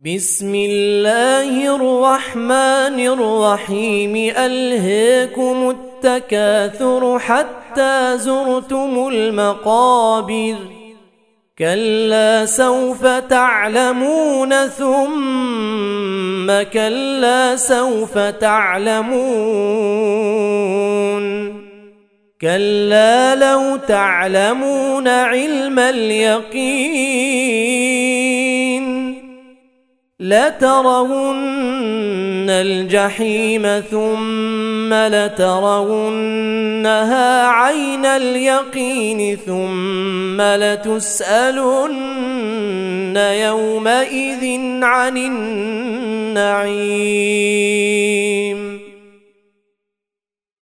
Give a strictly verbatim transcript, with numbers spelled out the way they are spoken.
بسم الله الرحمن الرحيم ألهاكم التكاثر حتى زرتم المقابر كلا سوف تعلمون ثم كلا سوف تعلمون كلا لو تعلمون علم اليقين لترون الجحيم ثم لترونها عين اليقين ثم لتسألن يومئذ عن النعيم.